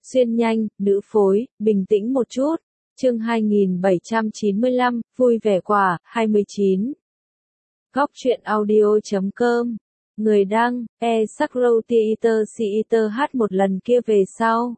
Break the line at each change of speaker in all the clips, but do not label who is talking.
xuyên nhanh, nữ phối, bình tĩnh một chút. Chương 2795, vui vẻ quả, 29. Góc truyện audio.com. Người đăng, Sakrotheater hát một lần kia về sau.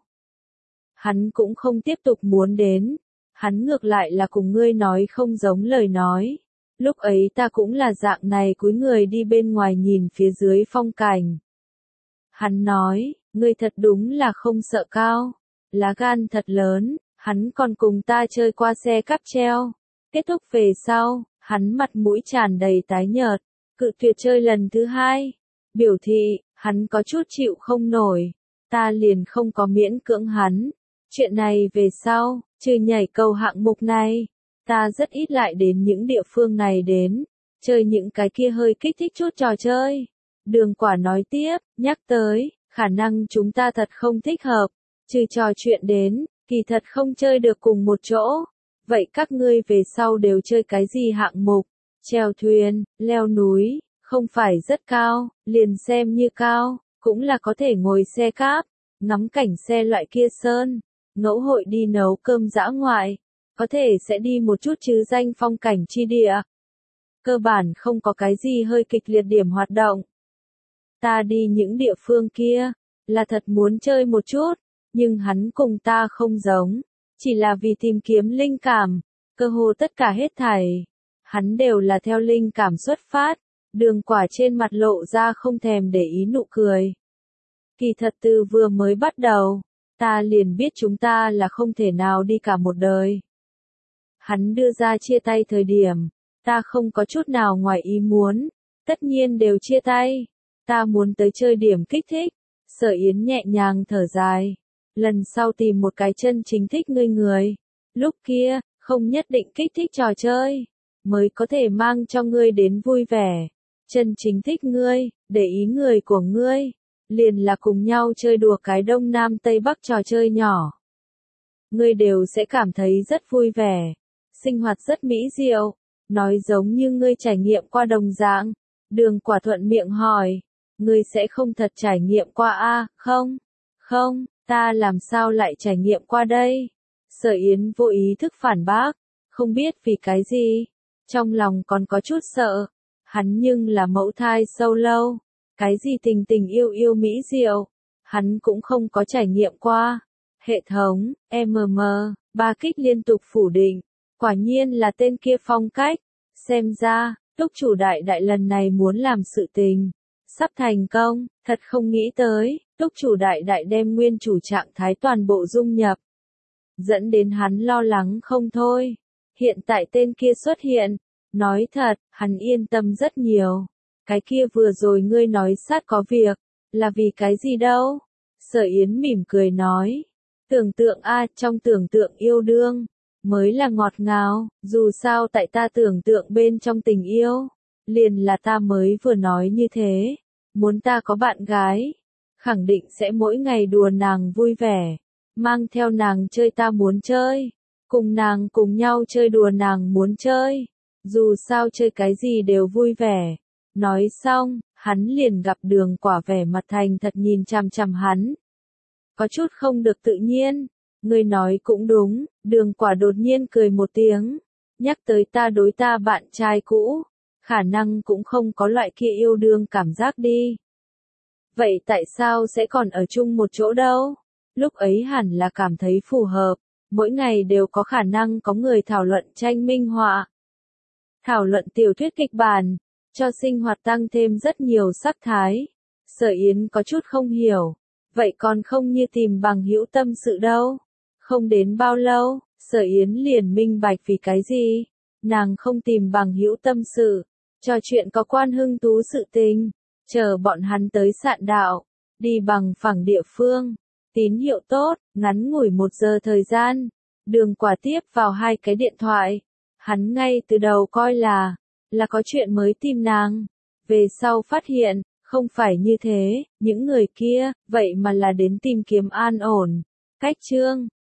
Hắn cũng không tiếp tục muốn đến. Hắn ngược lại là cùng ngươi nói không giống lời nói. Lúc ấy ta cũng là dạng này cúi người đi bên ngoài nhìn phía dưới phong cảnh. Hắn nói, ngươi thật đúng là không sợ cao. Lá gan thật lớn, hắn còn cùng ta chơi qua xe cáp treo. Kết thúc về sau, hắn mặt mũi tràn đầy tái nhợt, cự tuyệt chơi lần thứ hai. Biểu thị, hắn có chút chịu không nổi. Ta liền không có miễn cưỡng hắn. Chuyện này về sau, trừ nhảy cầu hạng mục này, ta rất ít lại đến những địa phương này đến, chơi những cái kia hơi kích thích chút trò chơi. Đường Quả nói tiếp, nhắc tới, khả năng chúng ta thật không thích hợp, trừ trò chuyện đến, kỳ thật không chơi được cùng một chỗ. Vậy các ngươi về sau đều chơi cái gì hạng mục? Chèo thuyền, leo núi, không phải rất cao, liền xem như cao, cũng là có thể ngồi xe cáp, ngắm cảnh xe loại kia sơn, ngẫu hội đi nấu cơm dã ngoại, có thể sẽ đi một chút chứ danh phong cảnh chi địa. Cơ bản không có cái gì hơi kịch liệt điểm hoạt động. Ta đi những địa phương kia, là thật muốn chơi một chút, nhưng hắn cùng ta không giống, chỉ là vì tìm kiếm linh cảm, cơ hồ tất cả hết thảy. Hắn đều là theo linh cảm xuất phát, Đường Quả trên mặt lộ ra không thèm để ý nụ cười. Kỳ thật từ vừa mới bắt đầu, ta liền biết chúng ta là không thể nào đi cả một đời. Hắn đưa ra chia tay thời điểm, ta không có chút nào ngoài ý muốn, tất nhiên đều chia tay. Ta muốn tới chơi điểm kích thích. Sở Yến nhẹ nhàng thở dài. Lần sau tìm một cái chân chính thích ngươi người. Lúc kia, không nhất định kích thích trò chơi, mới có thể mang cho ngươi đến vui vẻ. Chân chính thích ngươi, để ý người của ngươi, liền là cùng nhau chơi đùa cái Đông Nam Tây Bắc trò chơi nhỏ. Ngươi đều sẽ cảm thấy rất vui vẻ, sinh hoạt rất mỹ diệu, nói giống như ngươi trải nghiệm qua đồng dạng. Đường Quả thuận miệng hỏi, ngươi sẽ không thật trải nghiệm qua a? Không, không, ta làm sao lại trải nghiệm qua đây? Sở Yến vô ý thức phản bác, không biết vì cái gì, trong lòng còn có chút sợ. Hắn nhưng là mẫu thai sâu lâu, cái gì tình tình yêu yêu mỹ diệu, hắn cũng không có trải nghiệm qua. Hệ thống, ba kích liên tục phủ định, quả nhiên là tên kia phong cách. Xem ra, Túc chủ đại đại lần này muốn làm sự tình, sắp thành công, thật không nghĩ tới, Túc chủ đại đại đem nguyên chủ trạng thái toàn bộ dung nhập. Dẫn đến hắn lo lắng không thôi. Hiện tại tên kia xuất hiện, nói thật, hắn yên tâm rất nhiều. Cái kia vừa rồi ngươi nói sát có việc, là vì cái gì đâu? Sở Yến mỉm cười nói. Tưởng tượng trong tưởng tượng yêu đương, mới là ngọt ngào, dù sao tại ta tưởng tượng bên trong tình yêu, liền là ta mới vừa nói như thế. Muốn ta có bạn gái, khẳng định sẽ mỗi ngày đùa nàng vui vẻ, mang theo nàng chơi ta muốn chơi, cùng nàng cùng nhau chơi đùa nàng muốn chơi, dù sao chơi cái gì đều vui vẻ. Nói xong, hắn liền gặp Đường Quả vẻ mặt thành thật nhìn chằm chằm hắn. Có chút không được tự nhiên, ngươi nói cũng đúng. Đường Quả đột nhiên cười một tiếng, nhắc tới ta đối ta bạn trai cũ, khả năng cũng không có loại kia yêu đương cảm giác đi. Vậy tại sao sẽ còn ở chung một chỗ đâu? Lúc ấy hẳn là cảm thấy phù hợp, mỗi ngày đều có khả năng có người thảo luận tranh minh họa, thảo luận tiểu thuyết kịch bản, cho sinh hoạt tăng thêm rất nhiều sắc thái. Sở Yến có chút không hiểu, vậy còn không như tìm bằng hữu tâm sự đâu? Không đến bao lâu, Sở Yến liền minh bạch vì cái gì, nàng không tìm bằng hữu tâm sự, trò chuyện có quan hứng thú sự tình, chờ bọn hắn tới sạn đạo, đi bằng phẳng địa phương, tín hiệu tốt, ngắn ngủi 1 giờ thời gian, Đường Quả tiếp vào 2 cái điện thoại, hắn ngay từ đầu coi là có chuyện mới tìm nàng, về sau phát hiện, không phải như thế, những người kia, vậy mà là đến tìm kiếm an ổn. Cách chương